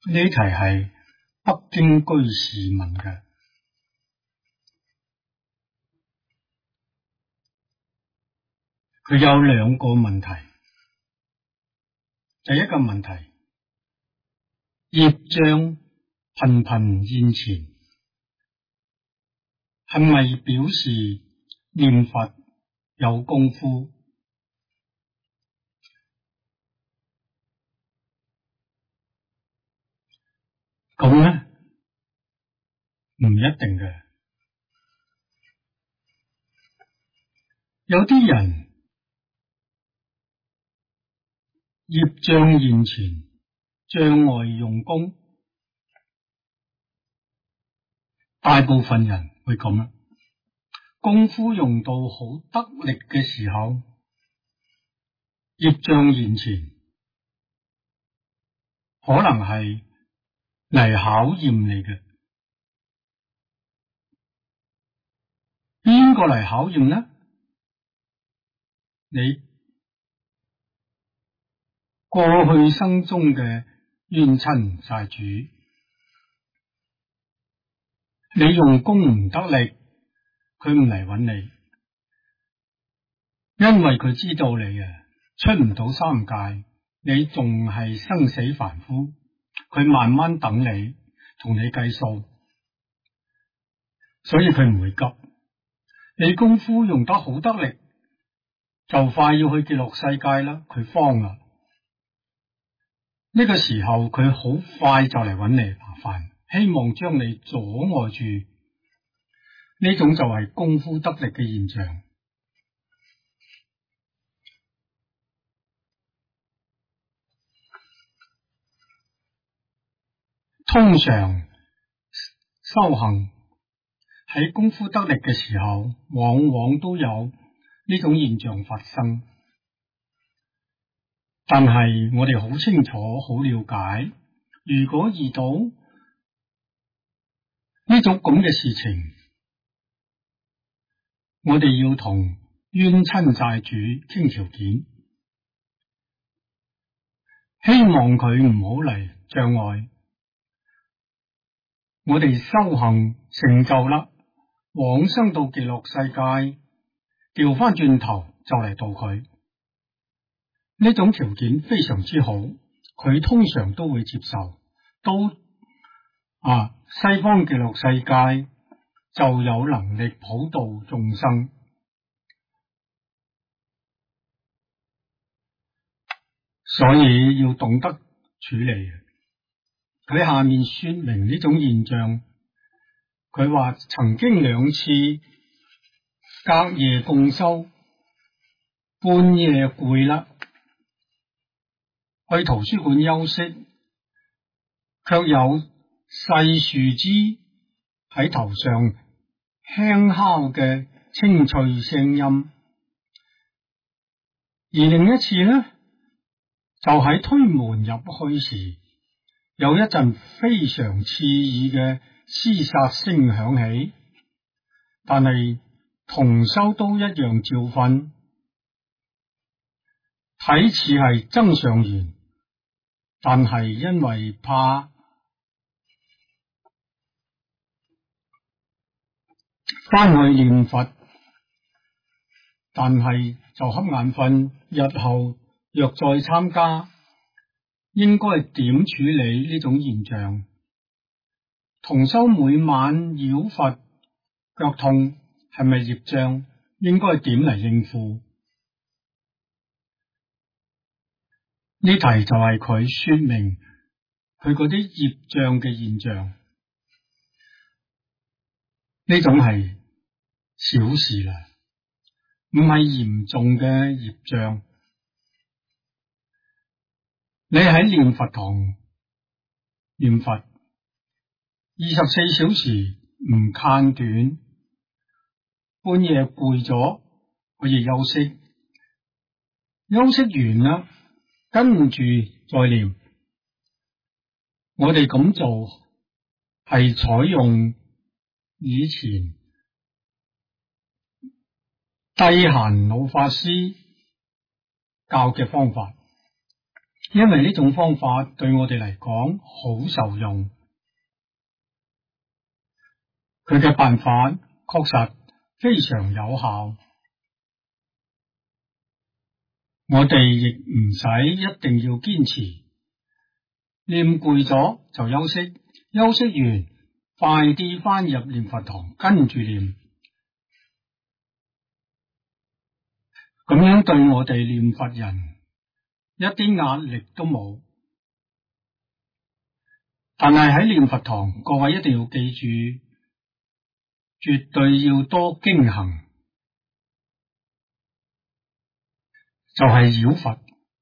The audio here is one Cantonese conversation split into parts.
呢題係北京居士問嘅，佢有兩個問題。第一個問題，業障頻頻現前，係咪表示念佛有功夫？咁呢，唔一定嘅。有啲人業障現前，障礙用功，大部分人會咁啦。功夫用到好得力嘅時候，業障現前，可能係嚟考驗你嘅。邊個嚟考驗呢？你過去生中嘅冤親債主，你用功唔得力，佢唔嚟揾你，因為佢知道你出唔到三界，你仲係生死凡夫，佢慢慢等你，同你計數，所以佢唔會急。你功夫用得好得力，就快要去極樂世界啦，佢慌啦。呢個時候佢好快就嚟揾你麻煩，希望將你阻礙住。呢種就係功夫得力嘅現象。通常修行喺功夫得力嘅時候，往往都有呢種現象發生。但係我哋好清楚、好了解，如果遇到呢種咁嘅事情，我哋要同冤親債主傾條件，希望佢唔好嚟障礙我哋修行成就啦，往生到極樂世界，調翻轉頭就嚟度佢。呢種條件非常之好，佢通常都會接受。到西方極樂世界就有能力普度眾生。所以要懂得處理。佢下面說明呢種現象，佢話曾經2次隔夜共修，半夜攰啦，去圖書館休息，卻有細樹枝喺頭上輕敲嘅清脆聲音。而另一次呢，就喺推門入去時，有一陣非常刺耳嘅廝殺聲響起，但係同修都一樣照瞓，睇似係增上緣，但係因為怕翻去念佛，但係就瞌眼瞓，日後若再參加，應該點處理呢種現象？同修每晚繞佛腳痛，係咪業障？應該點嚟應付？呢題就係佢說明佢嗰啲業障嘅現象。呢種係小事啦，唔係嚴重嘅業障。你喺念佛堂念佛24小時唔間斷，半夜攰咗可以休息，休息完啦，跟住再念。我哋咁做係採用以前低閑老法師教嘅方法。 因為呢種方法對我哋嚟講好受用，佢嘅辦法確實非常有效。我哋亦唔使一定要堅持，念攰咗就休息，休息完快啲返入念佛堂跟住念，咁樣對我哋念佛人一啲壓力都冇。但係喺念佛堂，各位一定要記住，絕對要多經行，就係繞佛。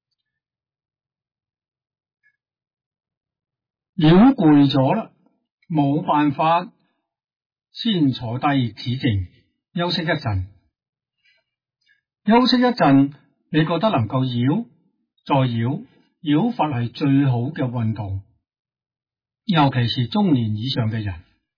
繞攰咗啦，冇辦法，先坐低止靜，休息一陣。休息一陣，你覺得能夠繞，再繞。繞佛係最好嘅運動，尤其是中年以上嘅人。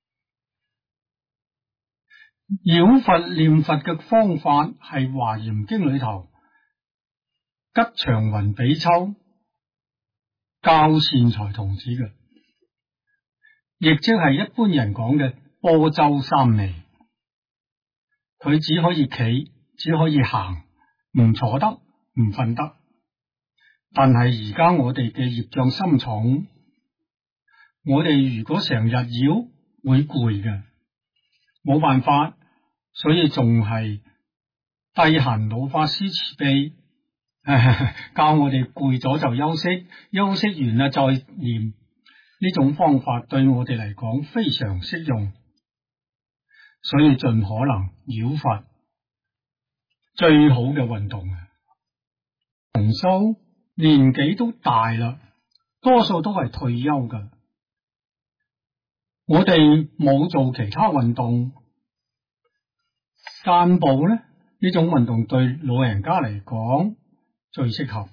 繞佛念佛嘅方法係《華嚴經》裏頭吉祥雲比丘教善財童子嘅，亦即係一般人講嘅般舟三昧。佢只可以企，只可以行，唔坐得，唔瞓得。但係而家我哋嘅業障深重，我哋如果成日繞會攰嘅，冇辦法，所以仲係帝閑老法師慈悲教我哋攰咗就休息，休息完啦再念。呢種方法對我哋嚟講非常適用，所以盡可能繞佛最好嘅運動。同修年紀都大啦，多數都係退休㗎。我哋冇做其他運動，散步咧，呢種運動對老人家嚟講最適合，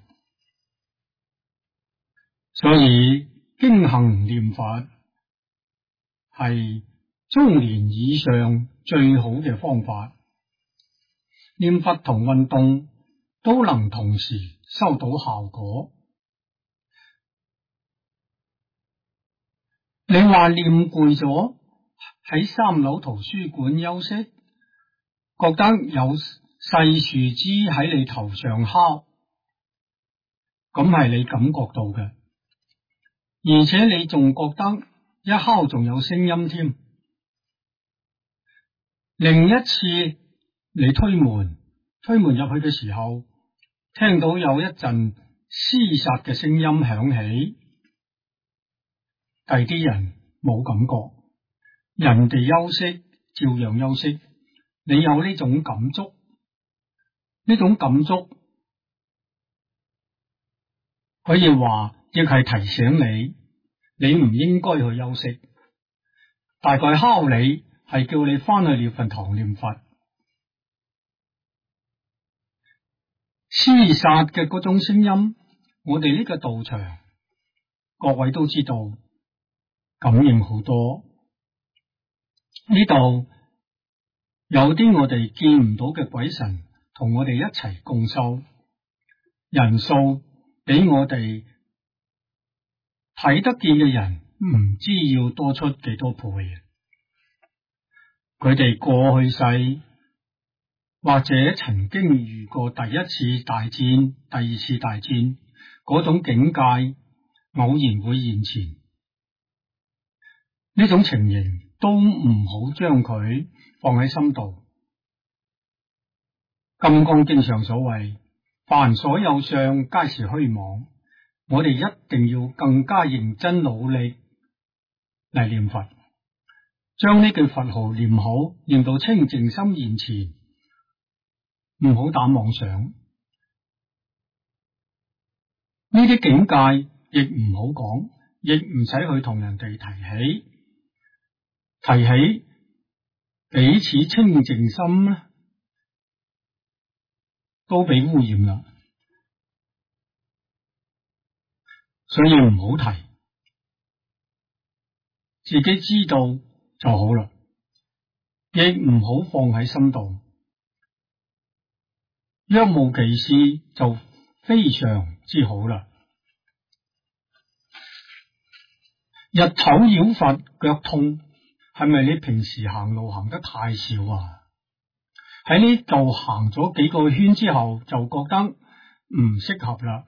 所以經行念佛係中年以上最好嘅方法。念佛同運動都能同時收到效果。你話念攰咗，喺3樓圖書館休息，覺得有細樹枝喺你頭上敲，咁係你感覺到嘅，而且你仲覺得一敲仲有聲音添。另一次你推門入去嘅時候，聽到有一陣廝殺嘅聲音響起，第啲人冇感覺，人哋休息照樣休息，你有呢種感觸，呢種感觸可以話亦係提醒你，你唔應該去休息。大概敲你係叫你翻去念佛堂念佛。廝殺嘅嗰種聲音，我哋呢個道場各位都知道，感應好多。呢度有啲我哋見唔到嘅鬼神同我哋一齊共修，人數比我哋睇得見嘅人唔知要多出幾多倍。佢哋過去世或者曾經遇過第一次大戰、第二次大戰嗰種境界，偶然會現前。呢種情形都唔好將佢放喺心度。金剛經上所謂，凡所有相，皆是虛妄。我哋一定要更加認真努力嚟念佛，將呢句佛號念好，念到清淨心現前，唔好打妄想。呢啲境界亦唔好講，亦唔使去同人哋提起彼此清淨心咧，都被污染啦，所以唔好提，自己知道就好啦，亦唔好放喺心度。若無其事就非常之好啦。 日頭擾乏，腳痛，係咪你平時行路行得太少啊？喺呢度行咗幾個圈之後，就覺得唔適合啦。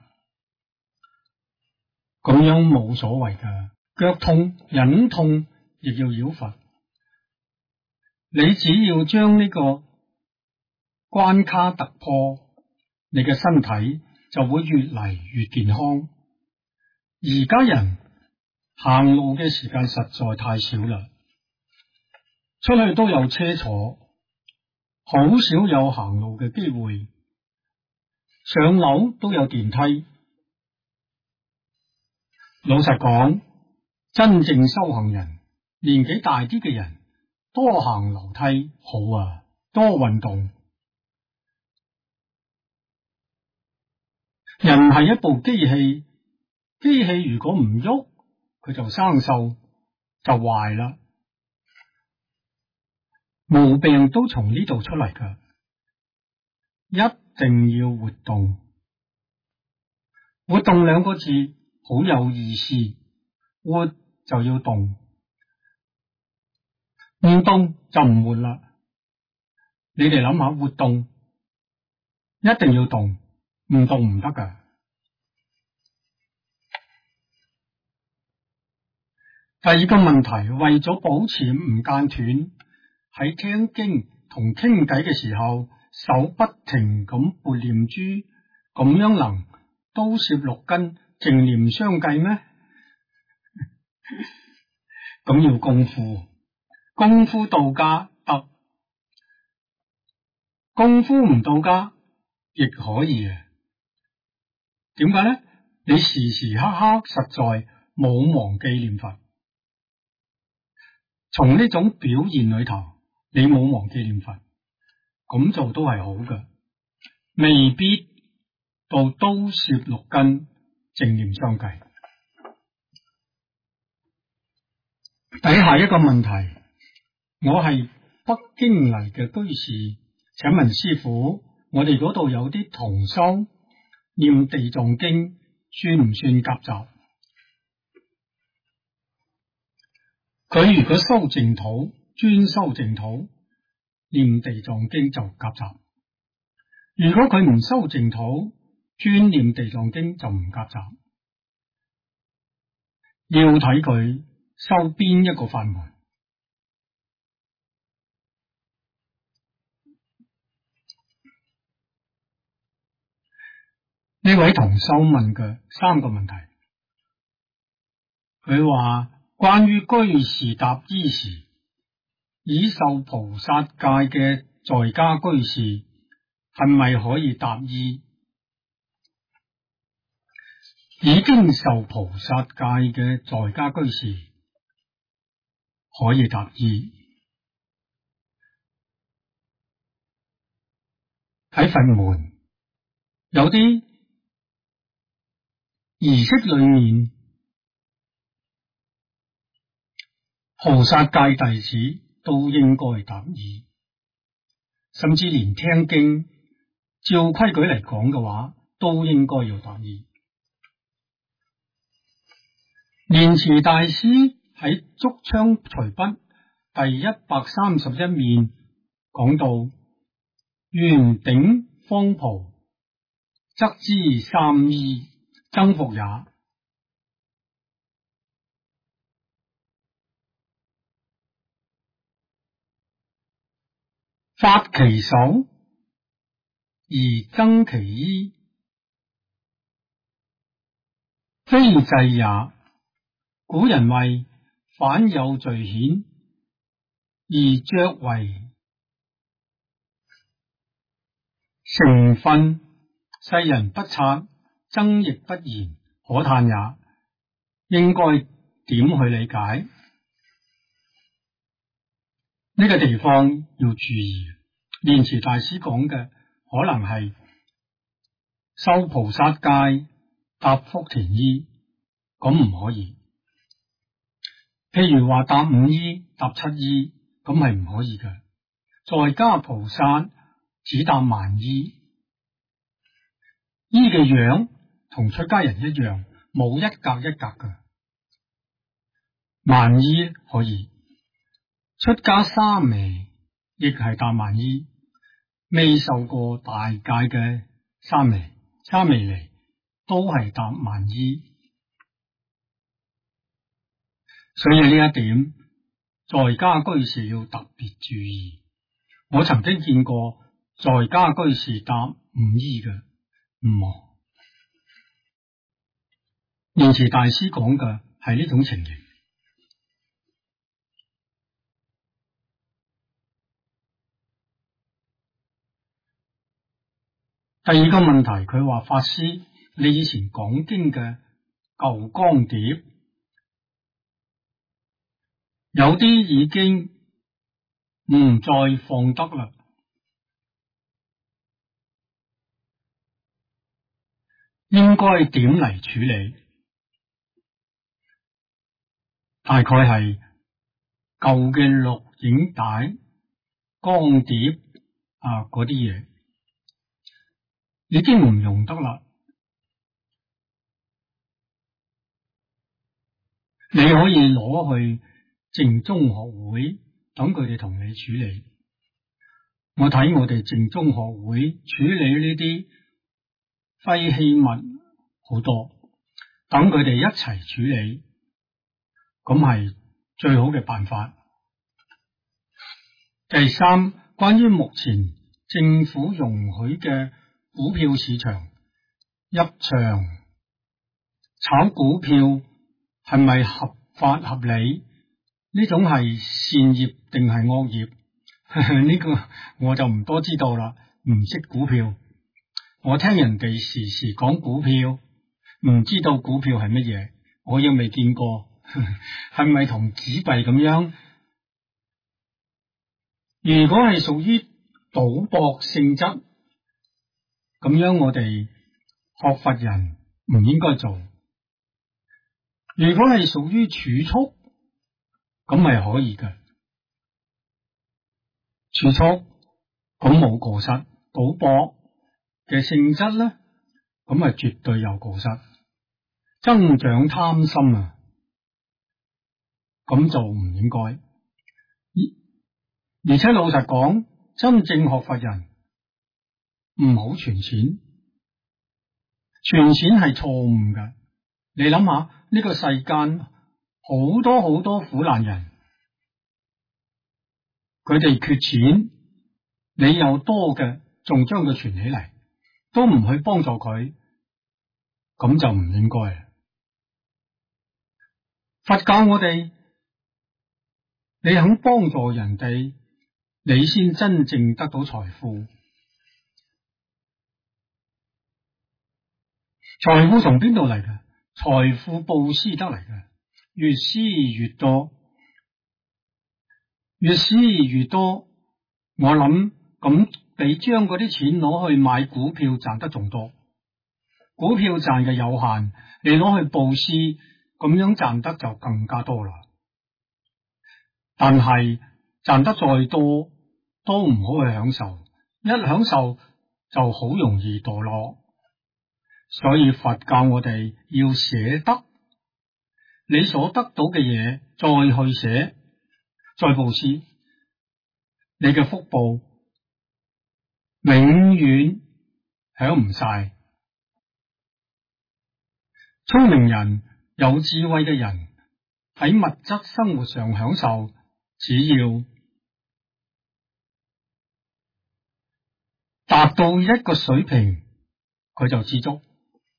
咁樣冇所謂㗎，腳痛、忍痛亦要擾乏。你只要將呢個關卡突破，你嘅身體就會越嚟越健康。而家人行路嘅時間實在太少啦，出去都有車坐，好少有行路嘅機會，上樓都有電梯。老實講，真正修行人，年紀大啲嘅人，多行樓梯好啊，多運動。人係一部機器，機器如果唔喐，佢就生鏽，就壞啦。毛病都從呢度出嚟㗎，一定要活動。活動兩個字好有意思，活就要動，唔動就唔活啦。你哋諗下，活動一定要動，唔動唔得㗎。第二個問題，為咗保持唔間斷，喺聽經同傾偈嘅時候，手不停咁撥念珠，咁樣能都攝六根淨念相繼咩？咁要功夫，功夫到家得，功夫唔到家亦可以啊。點解呢？你時時刻刻實在冇忘記念佛，從呢種表現裏頭，你冇忘記念佛，咁做都係好嘅，未必到都攝六根淨念相繼。底下一個問題，我係北京嚟嘅居士，請問師父，我哋嗰度有啲同修念地藏經，算唔算夾雜？佢如果修淨土，專修淨土，念地藏經就夾雜；如果佢唔修淨土，專念地藏經就唔夾雜。要睇佢修邊一個法門。呢位同修問嘅三個問題，佢話關於居士搭衣時，已受菩薩戒嘅在家居士係咪可以搭衣？已經受菩薩戒嘅在家居士可以搭衣。喺佛門有啲儀式裏面，菩薩戒弟子都應該搭衣，甚至連聽經照規矩嚟講嘅話，都應該要搭衣。蓮池大師喺竹槍隨筆第131面講到：圓頂方袍，則知三衣，僧服也。發其手而僧其衣，非制也。古人謂反有罪顯，而着為成分，世人不察，僧亦不言，可嘆也。應該點去理解？呢個地方要注意，蓮池大師講嘅可能係修菩薩戒搭福田衣，咁唔可以。譬如話搭五衣、搭七衣，咁係唔可以嘅。在家菩薩只搭萬衣，衣嘅樣同出家人一樣，冇一格一格嘅。 萬衣可以，出家沙彌亦係搭萬衣，未受過大戒嘅沙彌尼都係搭萬衣。所以呢一點，在家居士要特別注意。我曾經見過在家居士搭五衣嘅，唔好。蓮池大師講嘅係呢種情形。第二個問題，佢話法師，你以前講經嘅舊光碟，有啲已經唔再放得啦，應該點嚟處理？大概係舊嘅錄影帶、光碟嗰啲嘢已經唔用得啦，你可以攞去淨宗學會，等佢哋同你處理。我睇我哋淨宗學會處理呢啲廢棄物好多，等佢哋一齊處理，咁係最好嘅辦法。第三，關於目前政府容許嘅股票市場入場炒股票係咪合法合理？呢種係善業定係惡業？呢個我就唔多知道啦，唔識股票。我聽人哋時時講股票，唔知道股票係乜嘢，我又未見過。係咪同紙幣咁樣？如果係屬於賭博性質，咁樣我哋學佛人唔應該做。如果係屬於儲蓄，咁係可以嘅。儲蓄咁冇過失，賭博嘅性質咧，咁係絕對有過失，增長貪心啊！咁就唔應該。而且老實講，真正學佛人唔好存錢，存錢係錯誤嘅。你諗下，呢個世間好多好多苦難人，佢哋缺錢，你有多嘅，仲將佢存起嚟，都唔去幫助佢，咁就唔應該。佛教我哋，你肯幫助人哋，你先真正得到財富。財富從邊度嚟嘅？財富布施得嚟嘅，越施越多，越施越多。我諗咁比將嗰啲錢攞去買股票賺得仲多。股票賺嘅有限，你攞去布施，咁樣賺得就更加多啦。但係賺得再多，都唔好去享受，一享受就好容易墮落。所以佛教我哋要捨得，你所得到嘅嘢再去捨，再布施，你嘅福報永遠享唔晒。聰明人、有智慧嘅人喺物質生活上享受，只要達到一個水平，佢就知足。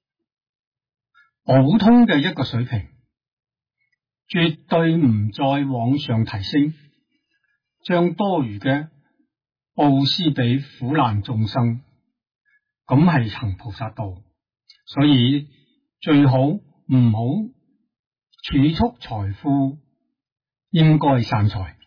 普通嘅一個水平，絕對唔再往上提升，將多餘嘅布施俾苦難眾生，咁係行菩薩道。所以最好唔好儲蓄財富，應該散財。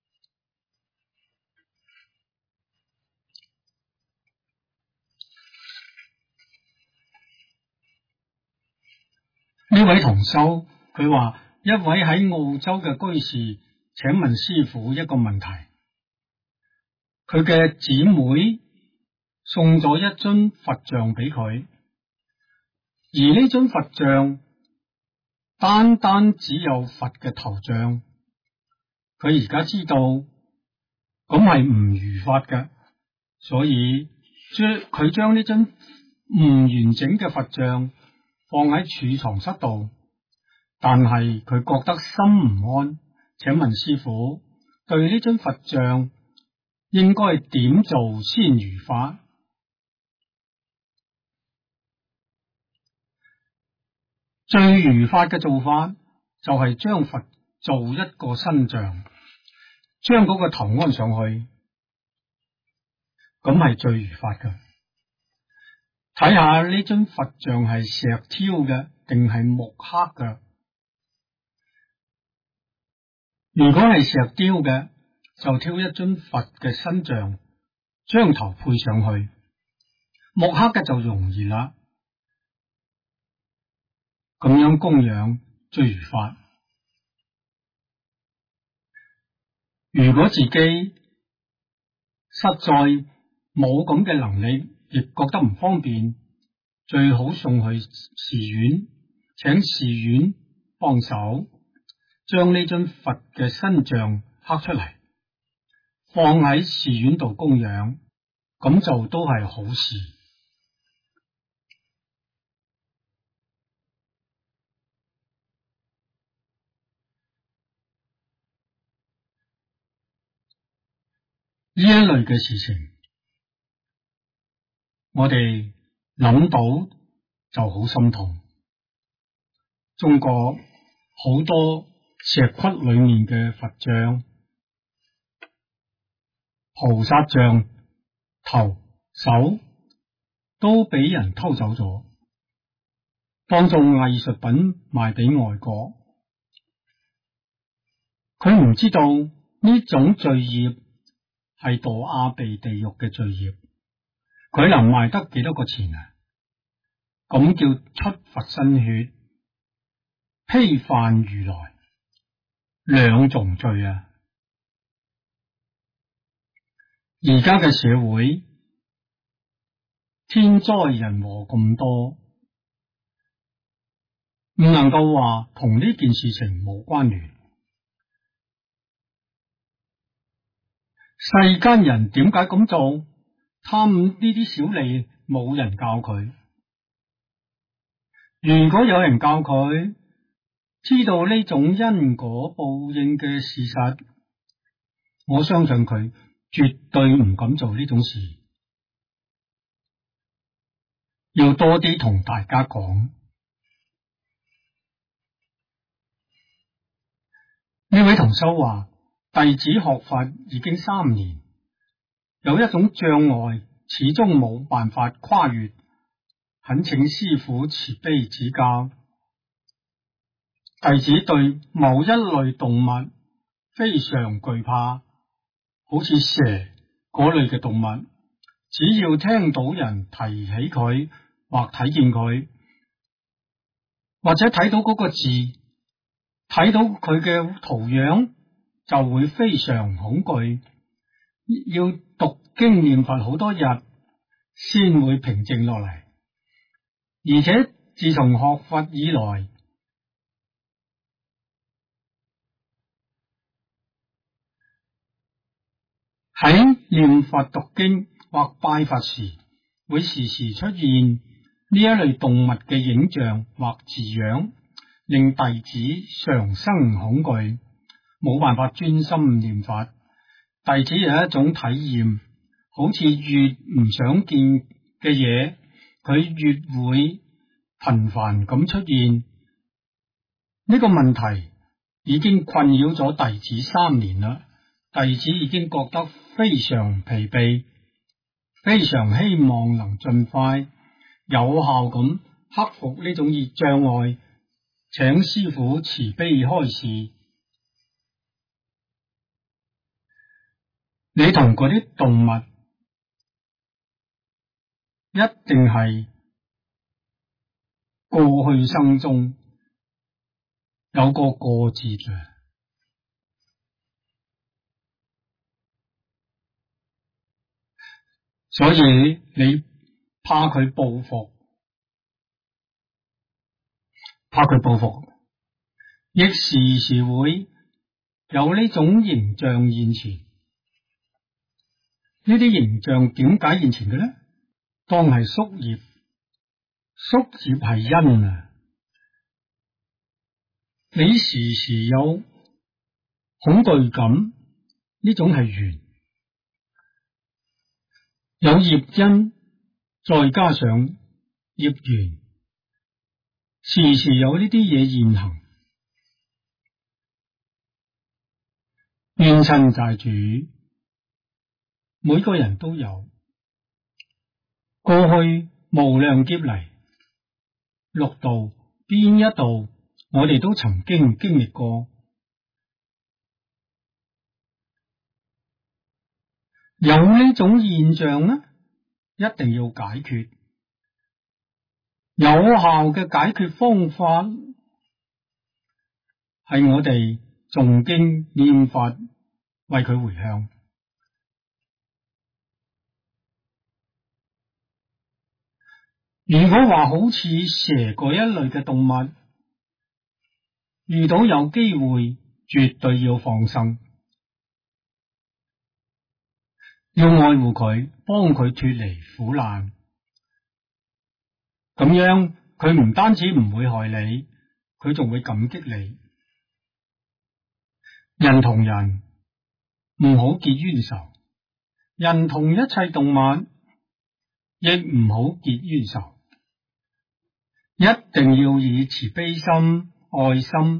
呢位同修佢話，一位喺澳洲嘅居士請問師父一個問題，佢嘅姊妹送咗一尊佛像俾佢，而呢尊佛像單單只有佛嘅頭像，佢而家知道咁係唔如法嘅，所以佢將呢尊唔完整嘅佛像放喺儲藏室度，但係佢覺得心唔安。請問師父，對呢尊佛像應該點做先如法？最如法嘅做法就係將佛做一個身像，將嗰個頭安上去，咁係最如法嘅。睇下呢尊佛像係石挑嘅定係木刻嘅。如果係石雕嘅，就挑一尊佛嘅身像，將頭配上去。木刻嘅就容易啦，咁樣供養最如法。如果自己實在冇咁嘅能力，亦覺得唔方便，最好送去寺院，請寺院幫手將呢尊佛嘅身像刻出嚟，放喺寺院度供養，咁就都係好事。呢一類嘅事情，我哋諗到就好心痛。中國好多石窟裏面嘅佛像、菩薩像、頭、手都俾人偷走咗，當做藝術品賣俾外國。佢唔知道呢種罪業係墮阿鼻地獄嘅罪業，佢能賣得幾多個錢啊？咁叫出佛身血，披犯如來，兩重罪啊！而家嘅社會天災人禍咁多，唔能夠話同呢件事情冇關聯。世間人點解咁做？貪呢啲小利，冇人教佢。如果有人教佢，知道呢種因果報應嘅事實，我相信佢絕對唔敢做呢種事。要多啲同大家講。呢位同修話，弟子學法已經3年，有一種障礙始終冇辦法跨越，懇請師父慈悲指教。弟子對某一類動物非常懼怕，好似蛇嗰類嘅動物，只要聽到人提起佢，或睇見佢，或者睇到嗰個字，睇到佢嘅圖樣，就會非常恐懼，要讀經念佛好多日先會平靜落嚟。而且自從學佛以來，喺念佛讀經或拜佛時，會時時出現呢一類動物嘅影像或字樣，令弟子常生恐懼，冇辦法專心念佛。弟子有一種體驗，好似越唔想見嘅嘢，佢越會頻繁咁出現。呢個問題已經困擾咗弟子3年啦，弟子已經覺得非常疲憊，非常希望能盡快有效咁克服呢種障礙，請師父慈悲開示。你同嗰啲動物一定係過去生中有個過節嘅，所以你怕佢報復， 亦時時會有呢種形象現前。呢啲形象點解現前嘅呢？當係宿業，宿業係因啊。你時時有恐懼感，呢種係緣。有業因，再加上業緣，時時有呢啲嘢現行。冤親債主，每個人都有。過去無量劫嚟，六道邊一道，我哋都曾經經歷過。有呢種現象呢，一定要解決。有效嘅解決方法係我哋誦經念佛，為佢回向。如果話好似蛇嗰一類嘅動物，遇到有機會，絕對要放生，要愛護佢，幫佢脫離苦難。咁樣佢唔單止唔會害你，佢仲會感激你。人同人唔好結冤仇，人同一切動物亦唔好結冤仇，一定要以慈悲心、愛心，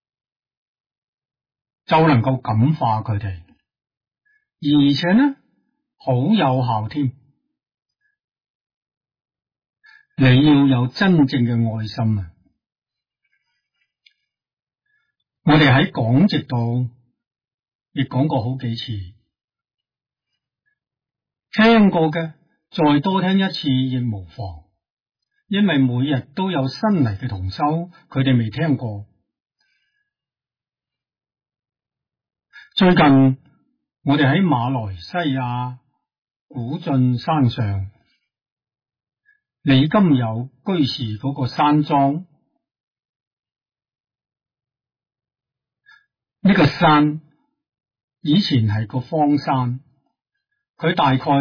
就能夠感化佢哋，而且呢，好有效添。你要有真正嘅愛心啊！我哋喺講直度亦講過好幾次，聽過嘅再多聽一次亦無妨，因為每日都有新嚟嘅同修，佢哋未聽過。最近我哋喺馬來西亞古晉山上，李金友居士嗰個山莊，呢個山以前係個荒山，佢大概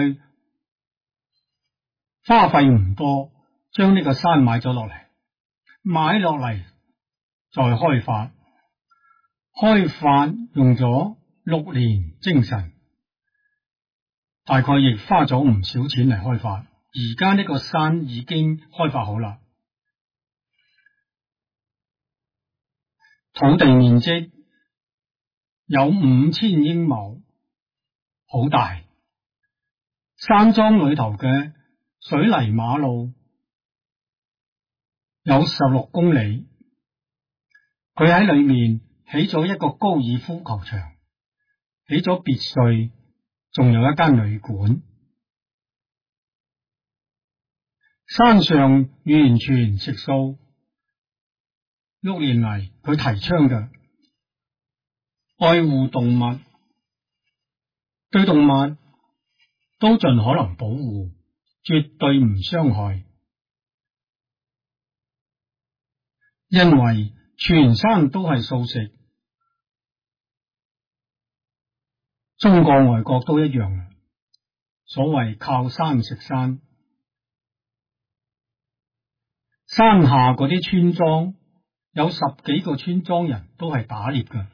花費唔多，將呢個山買咗落嚟，買落嚟再開發，開發用咗6年精神，大概亦花咗唔少錢嚟開發。而家呢個山已經開發好啦，土地面積有5000英畝，好大。山莊裏頭嘅水泥馬路有16公里，佢喺裏面起咗一個高爾夫球場，起咗別墅，仲有一間旅館。山上完全食素，6年嚟佢提倡嘅愛護動物，對動物都盡可能保護，絕對唔傷害。因為全山都係素食，中國外國都一樣，所謂靠山食山。山下嗰啲村莊有10幾個村莊人都係打獵㗎，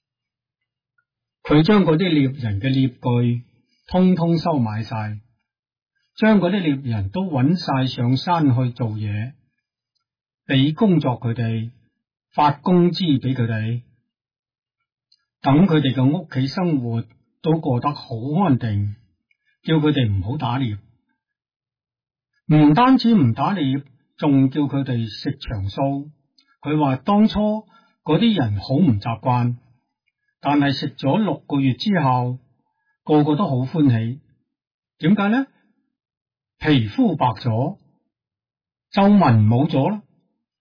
佢將嗰啲獵人嘅獵具通通收買晒，將嗰啲獵人都揾晒上山去做嘢，俾工作佢哋，發工資俾佢哋，等佢哋嘅屋企生活都過得好安定，叫佢哋唔好打獵，唔單止唔打獵，仲叫佢哋食長素。佢話當初嗰啲人好唔習慣，但係食咗6個月之後，個個都好歡喜。點解呢？皮膚白咗，皺紋冇咗啦。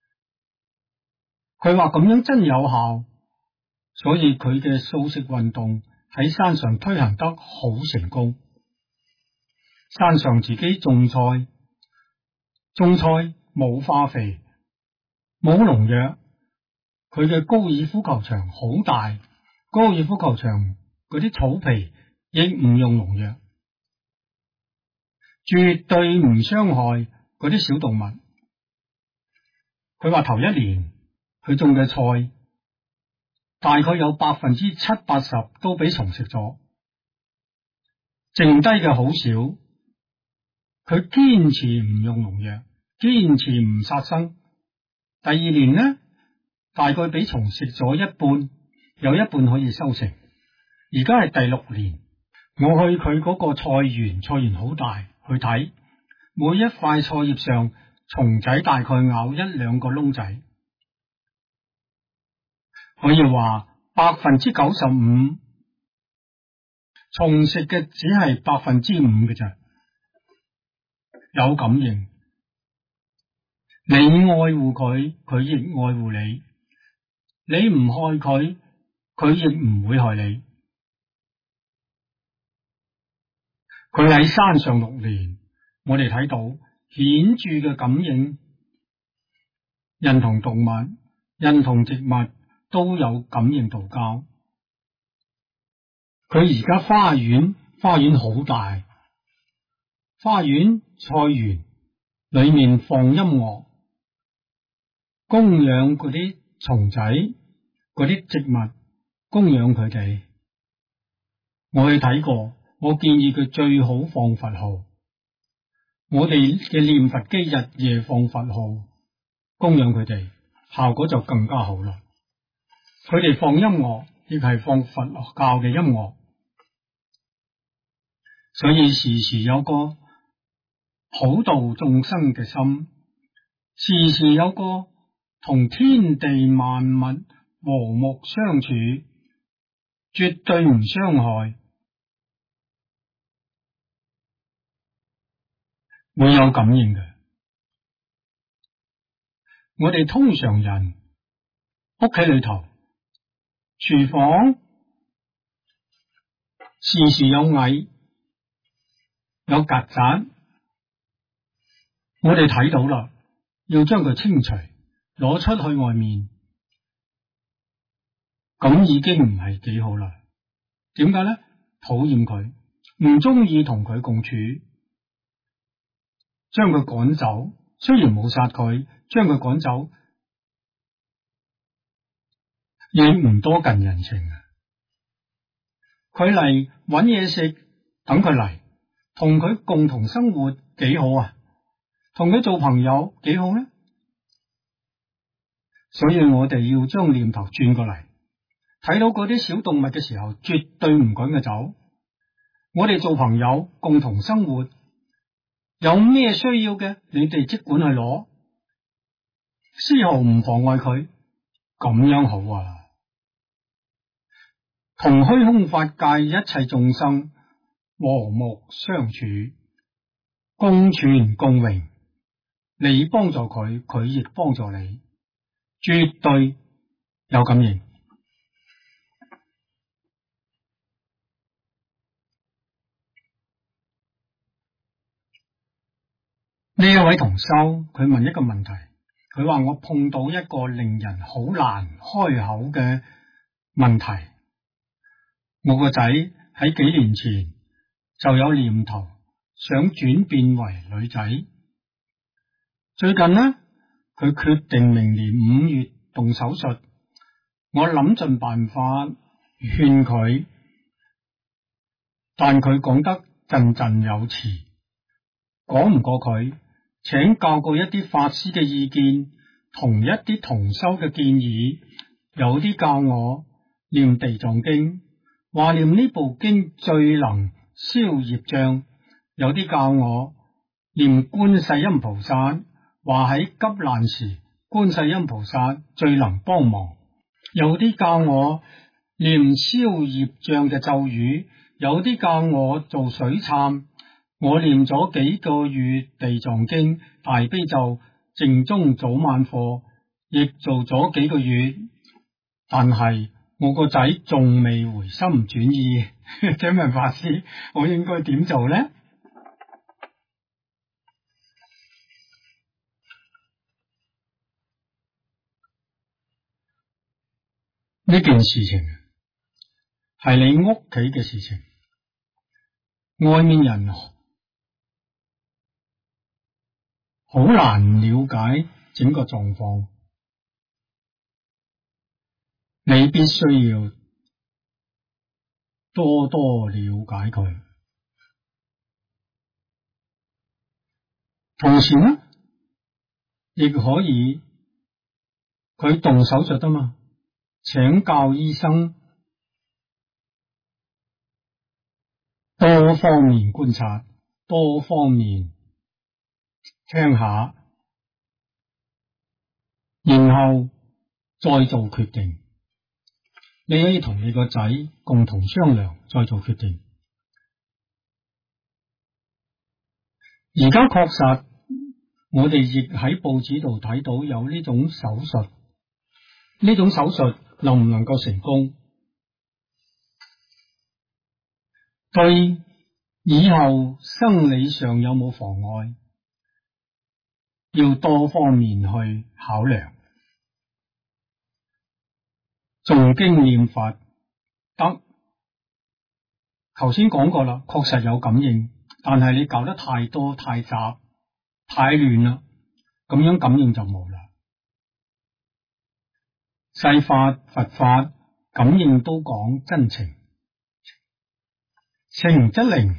佢話咁樣真有效，所以佢嘅素食運動喺山上推行得好成功。山上自己種菜冇化肥，冇農藥， 佢嘅高爾夫球場好大，高爾夫球場嗰啲草皮亦唔用農藥，絕對唔傷害嗰啲小動物。佢話頭一年佢種嘅菜大概有70%-80%都俾蟲食咗，剩低嘅好少。佢堅持唔用農藥，堅持唔殺生。第二年呢，大概俾蟲食咗一半，有一半可以收成。而家係第6年，我去佢嗰個菜園，菜園好大，去睇每一塊菜葉上蟲仔大概咬1-2個窿仔，可以話95%蟲食嘅只係5%嘅咋。有感應，你愛護佢，佢亦愛護你；你唔害佢，佢亦唔會害你。佢喺山上6年，我哋睇到顯著嘅感應，人同動物、人同植物都有感應道交。佢而家花園好大，花園菜園裏面放音樂，供養嗰啲蟲仔、嗰啲植物，供養佢哋。我去睇過，我建議佢最好放佛號。我哋嘅念佛機日夜放佛號，供養佢哋，效果就更加好啦。佢哋放音樂，亦係放佛教嘅音樂，所以時時有個普度眾生嘅心，時時有個同天地萬物和睦相處，絕對唔傷害，會有感應嘅。我哋通常人屋企裏頭，廚房時時有蟻，有曱甴。我哋睇到啦，要將佢清除，攞出去外面，咁已經唔係幾好啦。點解咧？討厭佢，唔中意同佢共處，將佢趕走。雖然冇殺佢，將佢趕走，亦唔多近人情啊。佢嚟搵嘢食，等佢嚟，同佢共同生活幾好啊！同佢做朋友幾好呢？所以我哋要將念頭轉過嚟，睇到嗰啲小動物嘅時候，絕對唔趕佢走。我哋做朋友，共同生活，有咩需要嘅，你哋即管去攞，絲毫唔妨礙佢，咁樣好啊！同虛空法界一切眾生和睦相處，共存共榮。你幫助佢，佢亦幫助你，絕對有感應。呢一位同修，佢問一個問題，佢話我碰到一個令人好難開口嘅問題。我個仔喺幾年前就有念頭想轉變為女仔。最近呢，佢決定明年5月動手術。我諗盡辦法勸佢，但佢講得振振有詞，講唔過佢。請教過一啲法師嘅意見，同一啲同修嘅建議，有啲教我念地藏經，話念呢部經最能消業障；有啲教我念觀世音菩薩，話喺急難時觀世音菩薩最能幫忙；有啲教我念消業障嘅咒語，有啲教我做水懺。我念咗幾個月地藏經、大悲咒、淨宗早晚課，亦做咗幾個月，但係我個仔仲未回心轉意。請問法師，我應該點做呢？ 呢件事情係你屋企嘅事情，外面人好難了解整個狀況，你必須要多多了解佢。同時呢，亦可以佢動手術啊嘛，請教醫生，多方面觀察，多方面聽下，然後再做決定。你可以同你個仔共同商量，再做決定。而家確實，我哋亦喺報紙度睇到有呢種手術，呢種手術能唔能夠成功，對以後生理上有冇妨礙，要多方面去考量。誦經念佛得，頭先講過啦，確實有感應，但係你搞得太多太雜太亂啦，咁樣感應就冇啦。世法佛法感應都講真情，情則靈，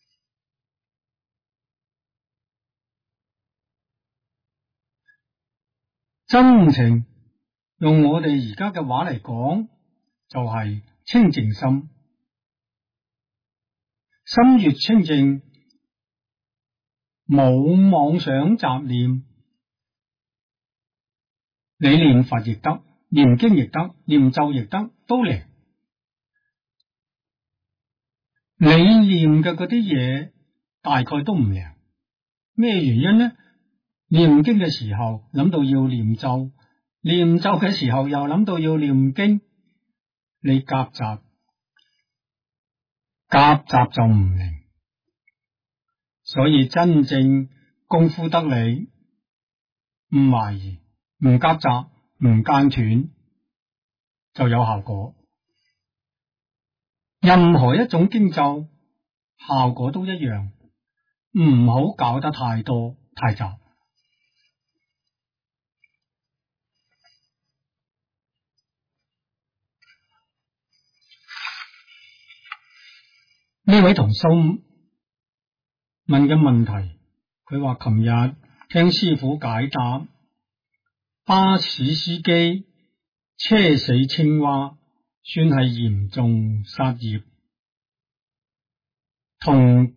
真情用我哋而家嘅話嚟講，就係清淨心，心越清淨，冇妄想雜念，你念佛亦得，念經亦得，念咒亦得，都靈。你念嘅嗰啲嘢大概都唔靈，咩原因呢？念經嘅時候諗到要念咒，念咒嘅時候又諗到要念經，你夾雜就唔靈。所以真正功夫得你，唔懷疑，唔夾雜，唔間斷，就有效果。任何一種經咒效果都一樣，唔好搞得太多太雜。呢位同修問嘅問題，佢話琴日聽師父解答，巴士司機車死青蛙算係嚴重殺業，同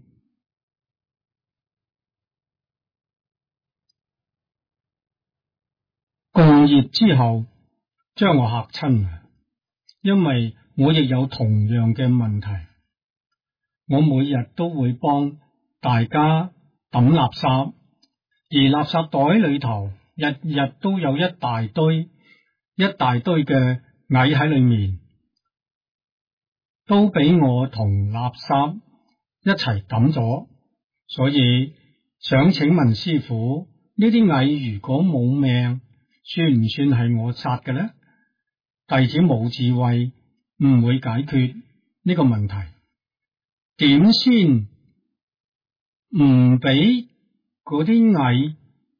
共業之後將我嚇親，因為我亦有同樣嘅問題。我每日都會幫大家抌垃圾，而垃圾袋裏頭日日都有一大堆嘅蟻喺裏面，都俾我同垃圾一齊抌咗。所以想請問師父，呢啲蟻如果冇命，算唔算係我殺嘅呢？弟子冇智慧，唔會解決呢個問題。點先唔俾嗰啲蟻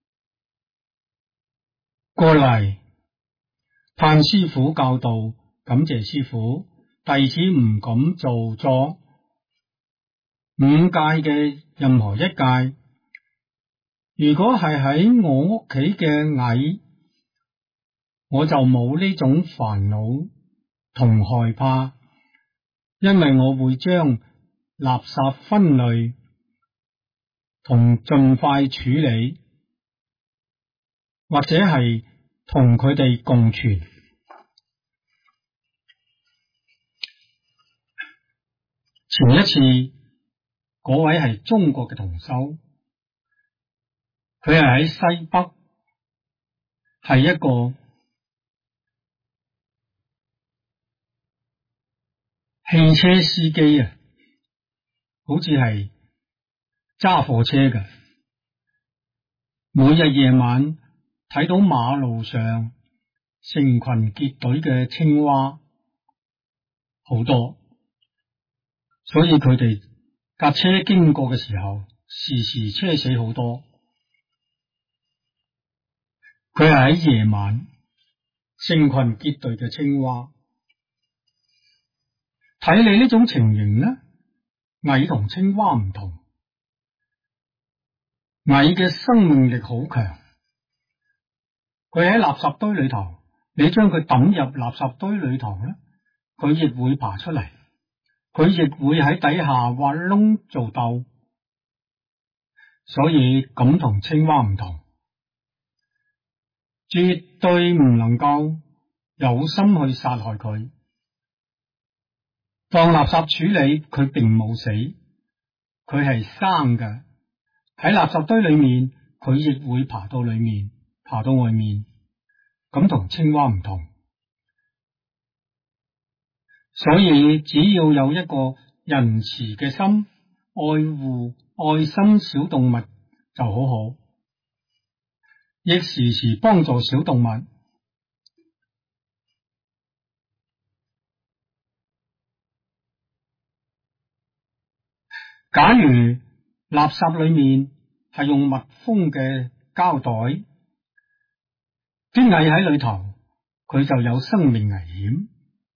過嚟？盼師父教導，感謝師父。弟子唔敢做作五戒嘅任何一戒。如果係喺我屋企嘅蟻，我就冇呢種煩惱同害怕，因為我會將垃圾分類同盡快處理，或者係同佢哋共存。前一次嗰位係中國嘅同修，佢係喺西北，係一個汽車司機啊，好似係揸貨車嘅。每日夜晚睇到馬路上成群結隊嘅青蛙好多，所以佢哋架車經過嘅時候，時時車死好多。佢係喺夜晚成群結隊嘅青蛙。睇你呢種情形呢，蟻同青蛙唔同。蟻嘅生命力好強，佢喺垃圾堆裏頭，你將佢抌入垃圾堆裏頭呢，佢亦會爬出嚟，佢亦會喺底下挖窿做竇。所以咁同青蛙唔同，絕對唔能夠有心去殺害佢。當垃圾處理，佢並冇死，佢係生嘅。喺垃圾堆裏面，佢亦會爬到裏面，爬到外面。咁同青蛙唔同，所以只要有一個仁慈嘅心，愛心小動物就好好，亦時時幫助小動物。假如垃圾裏面係用密封嘅膠袋，啲蟻喺裏頭，佢就有生命危險。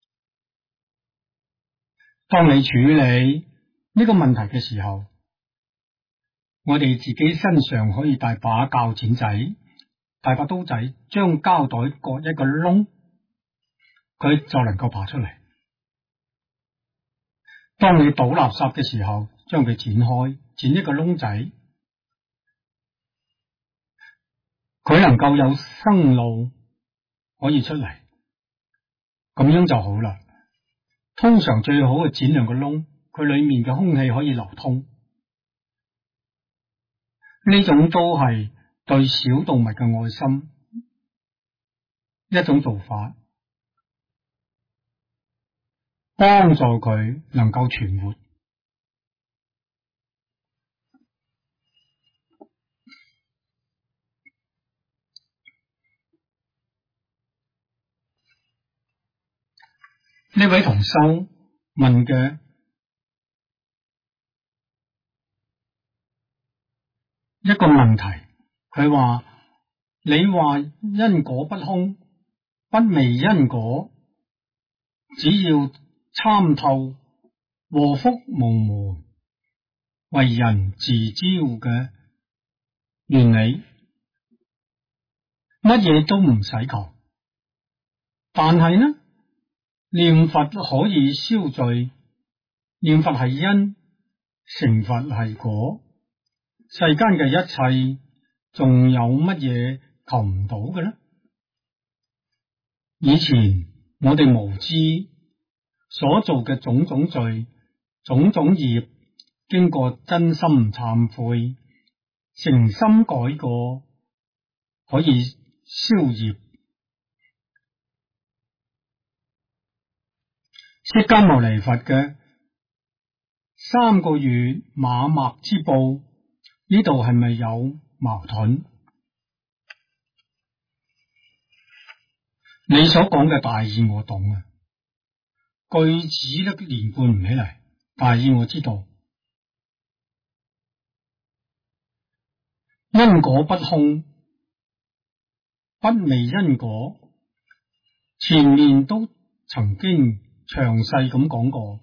當你處理呢個問題嘅時候，我哋自己身上可以帶把鉸剪仔、帶把刀仔，將膠袋割一個窿，佢就能夠爬出嚟。當你倒垃圾嘅時候，將佢剪開，剪一個窿仔，佢能夠有生路可以出嚟，咁樣就好啦。通常最好係剪兩個窿，佢裏面嘅空氣可以流通。呢種都係對小動物嘅愛心一種做法，幫助佢能夠存活。呢位同修問嘅一個問題，佢話：你話因果不空，不昧因果，只要參透禍福無門、為人自招嘅原理，乜嘢都唔使求。但係呢，念佛可以消罪，念佛係因，成佛係果。世間嘅一切，仲有乜嘢求唔到嘅呢？以前我哋無知所做嘅種種罪、種種業，經過真心懺悔、誠心改過，可以消業。釋迦牟尼佛嘅3個月馬麥之報，呢度係咪有矛盾？你所講嘅大意我懂啊，句子都連貫唔起嚟，大意我知道。因果不空，不昧因果，前面都曾經詳細咁講過。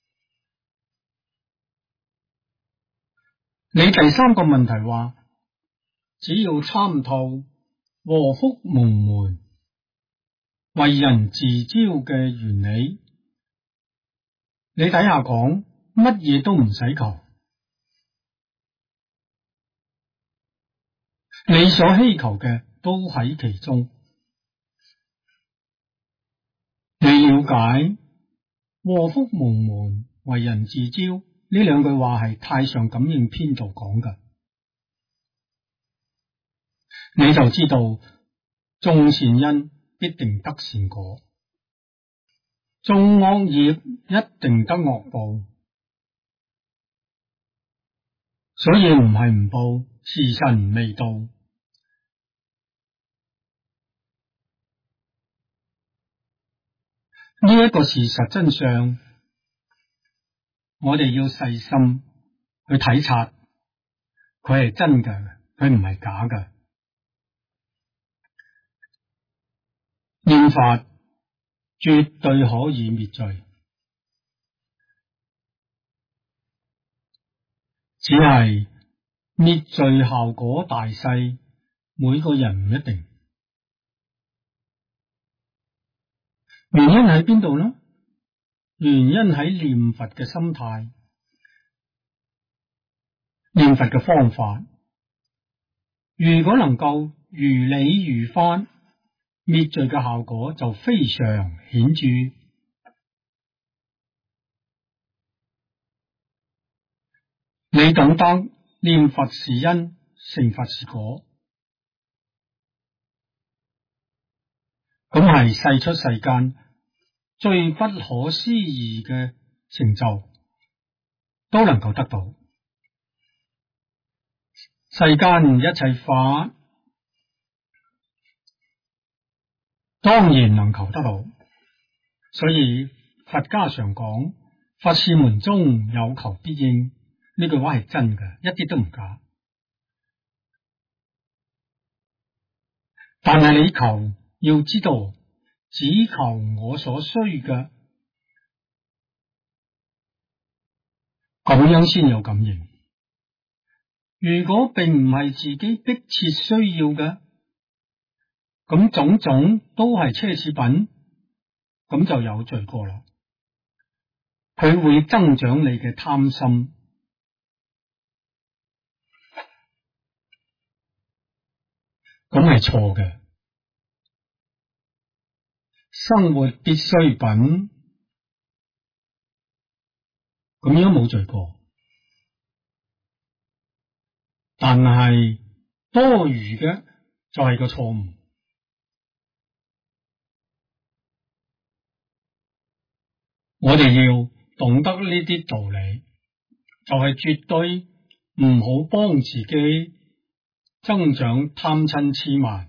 你第3個問題話，只要參透禍福無門、為人自招嘅原理，你底下講乜嘢都唔使求，你所希求嘅都喺其中。你了解禍福無門、為人自招呢2句話係太上感應篇度講嘅，你就知道種善因必定得善果，種惡業一定得惡報。所以唔係唔報，時辰未到。 呢一個事實真相，我哋要細心去體察，佢係真嘅，佢唔係假嘅。念佛絕對可以滅罪，只係滅罪效果大細，每個人唔一定。原因喺邊度呢？原因喺念佛嘅心態，念佛嘅方法。如果能夠如理如法，滅罪嘅效果就非常顯著。你懂得念佛是因，成佛是果，咁係世出世間最不可思議嘅成就，都能夠得到。世間一切法當然能求得到，所以佛家常講佛是門中有求必應，呢句話係真嘅，一啲都唔假。但係你求要知道，只求我所需嘅，咁樣先有感應。如果並唔係自己迫切需要嘅，咁種種都係奢侈品，咁就有罪過啦。佢會增長你嘅貪心，咁係錯嘅。生活必需品，咁樣冇罪過，但係多餘嘅就係個錯誤。我哋要懂得呢啲道理，就係絕對唔好幫自己增長貪嗔癡慢，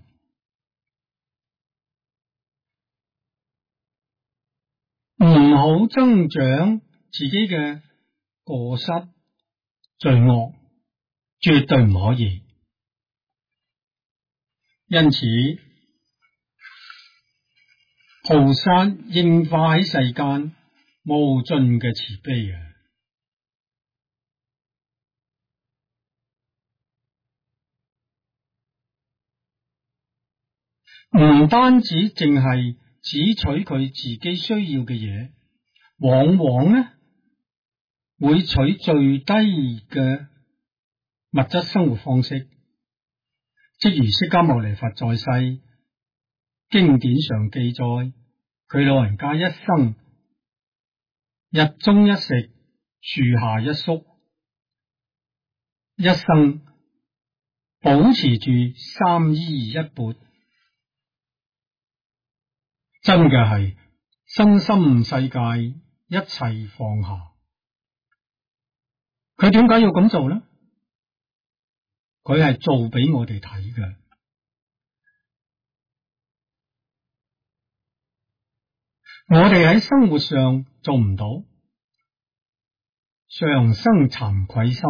唔好增長自己嘅過失罪惡，絕對唔可以。因此，菩薩應化喺世間無盡嘅慈悲啊！唔單止淨係只取佢自己需要嘅嘢，往往呢會取最低嘅物質生活方式，即如釋迦牟尼佛在世經典上記載，佢老人家一生日中一食，樹下一宿，一生保持住三衣一缽，真嘅係身心世界一切放下。佢點解要咁做呢？佢係做俾我哋睇嘅。我哋喺生活上做唔到，常生慚愧心，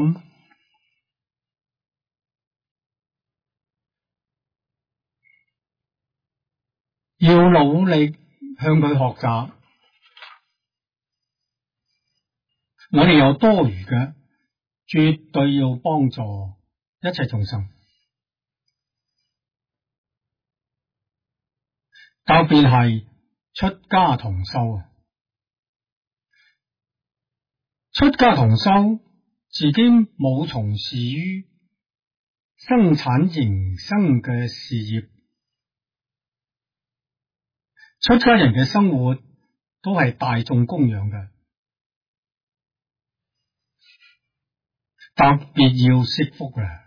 要努力向佢學習。我哋有多餘嘅，絕對要幫助一切眾生，特別係出家同修啊！出家同修，自己冇從事於生產營生嘅事業，出家人嘅生活都係大眾供養嘅，特別要惜福啊！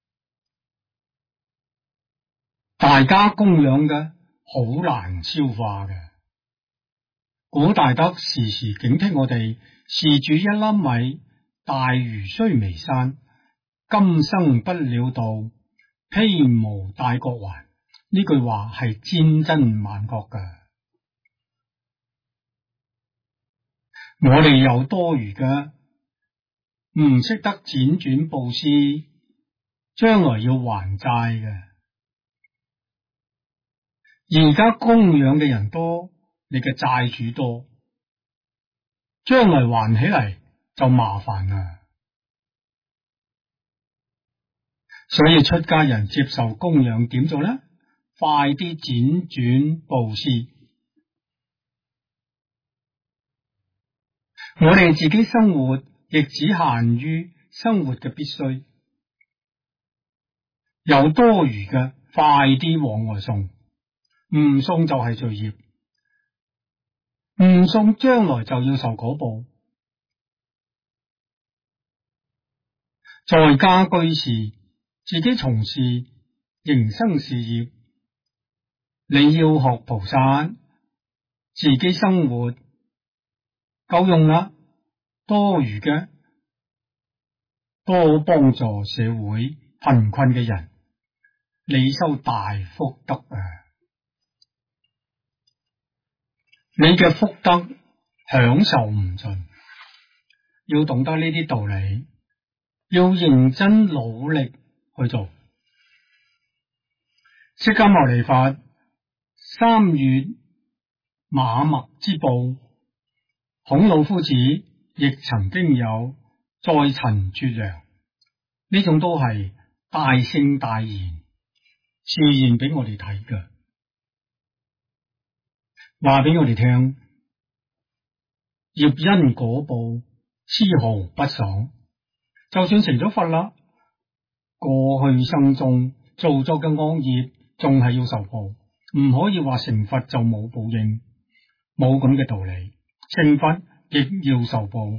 大家供養嘅好難消化嘅。古大德時時警惕我哋，事主一粒米，大如須彌山，今生不了道，披無大國還。呢句話係千真萬確㗎。 我哋有多餘嘅，唔識得輾轉布施，將來要還債嘅。而家供養嘅人多，你嘅債主多，將來還起嚟就麻煩啦。所以出家人接受供養點做呢？快啲輾轉布施。我哋自己生活亦只限於生活嘅必須，有多餘嘅快啲往外送，唔送就係罪業，唔送將來就要受果報。在家居士自己從事營生事業，你要學菩薩，自己生活夠用啦，多餘嘅多幫助社會貧困嘅人，你修大福德啊！你嘅福德享受唔盡，要懂得呢啲道理，要認真努力去做。釋迦牟尼佛3月馬麥之報，孔老夫子亦曾經有在陳絕陽，呢種都係大聖大賢示現俾我哋睇嘅，話俾我哋聽，業因果報絲毫不爽，就算成咗佛啦，過去生中做作嘅惡業仲係要受報，唔可以話成佛就冇報應，冇咁嘅道理，成佛亦要受報。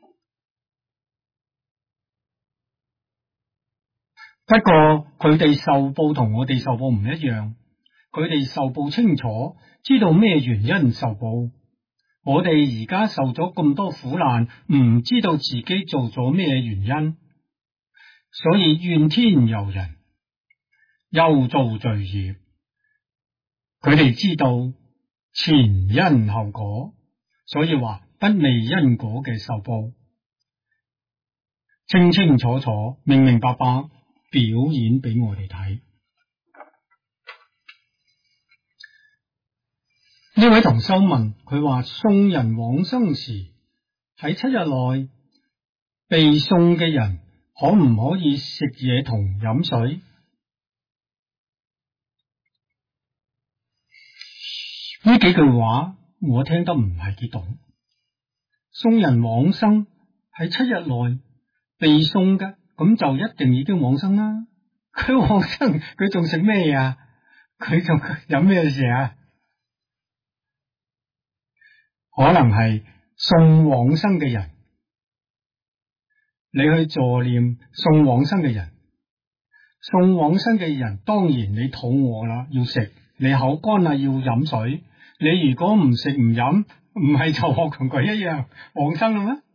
不過佢哋受報同我哋受報唔一樣，佢哋受報清楚，知道咩原因受報。我哋而家受咗咁多苦難，唔知道自己做咗咩原因，所以怨天尤人，又做罪業。佢哋知道前因後果，所以話不利因果嘅受報，清清楚楚、明明白白表演俾我哋睇。呢位同修問，佢話送人往生時喺7日內被送嘅人可唔可以食嘢同飲水？呢幾句話我聽得唔係幾懂。送人往生喺7日內被送嘅，咁就一定已經往生啦。佢往生，佢仲食咩啊？佢仲飲咩事啊？可能係送往生嘅人，你去助念送往生嘅人，送往生嘅人當然你肚餓啦，要食，你口乾啦，要飲水。你如果唔食唔飲，唔係就學同佢一樣往生啦咩？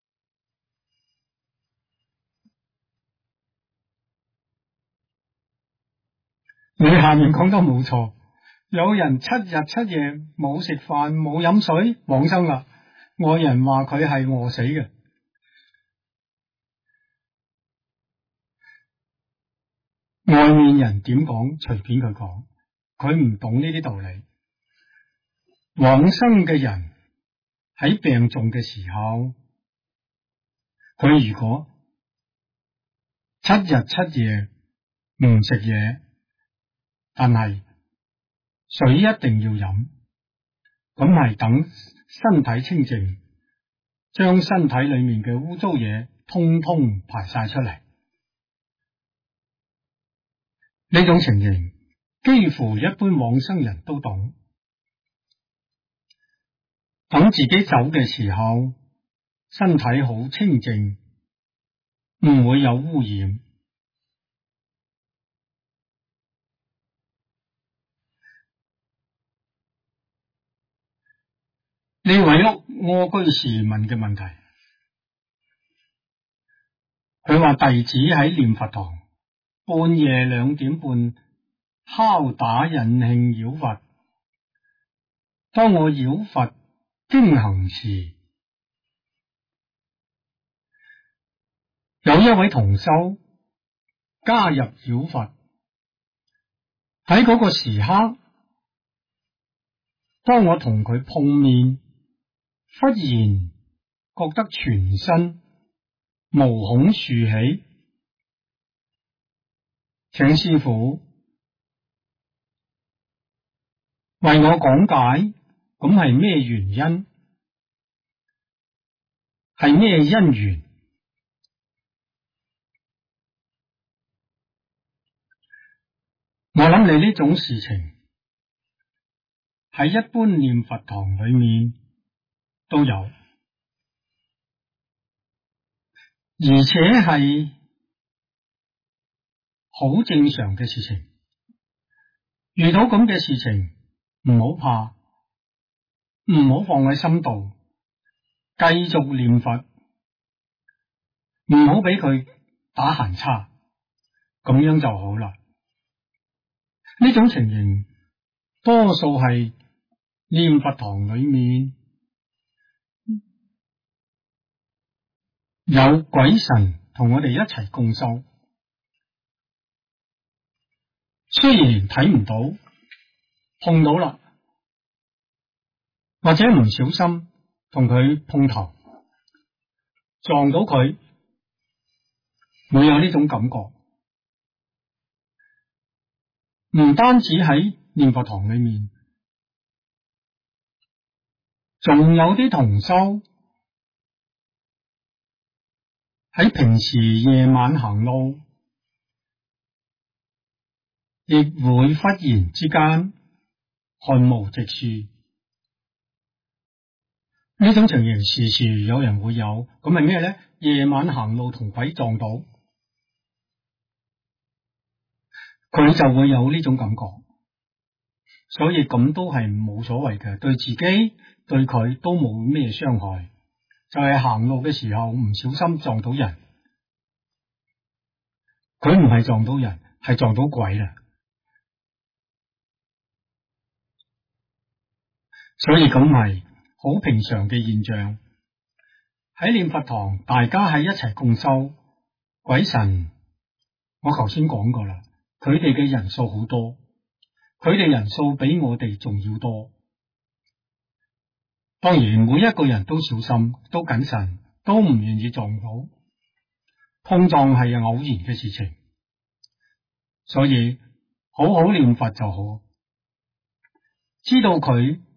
你下面講得冇錯，有人7日7夜冇食飯冇飲水往生啦，外人話佢係餓死嘅。外面人點講隨便佢講，佢唔懂呢啲道理。往生嘅人喺病重嘅時候，佢如果7日7夜唔食嘢，但係水一定要飲，咁係等身體清淨，將身體裏面嘅污糟嘢通通排晒出嚟。呢種情形幾乎一般往生人都懂。等自己走嘅時候，身體好清淨，唔會有污染。呢位蝸居士問嘅問題，佢話弟子喺念佛堂半夜2點半敲打引磬繞佛，當我繞佛經行時， 有一位同修加入繞佛，喺嗰個時刻，當我同佢碰面，忽然覺得全身毛孔豎起，請師父為我講解，咁係咩原因？係咩因緣？我諗你呢種事情喺一般念佛堂裏面都有，而且係好正常嘅事情。遇到咁嘅事情，唔好怕，唔好放喺心度，繼續念佛，唔好俾佢打閒叉，咁樣就好啦。呢種情形多數係念佛堂裏面有鬼神同我哋一齊共修，雖然睇唔到，碰到啦，或者唔小心同佢碰頭，撞到佢，會有呢種感覺。唔單止喺念佛堂裏面，仲有啲同修喺平時夜晚行路，亦會忽然之間汗毛直豎。呢種情形時時有人會有，咁係咩咧？夜晚行路同鬼撞到，佢就會有呢種感覺。所以咁都係冇所謂嘅，對自己對佢都冇咩傷害。就係行路嘅時候唔小心撞到人，佢唔係撞到人，係撞到鬼啦。所以咁係好平常嘅現象。喺念佛堂，大家喺一齊共修，鬼神我頭先講過啦，佢哋嘅人數好多，佢哋人數比我哋仲要多。當然每一個人都小心，都謹慎，都唔願意撞到，碰撞係偶然嘅事情。所以好好念佛就好，知道佢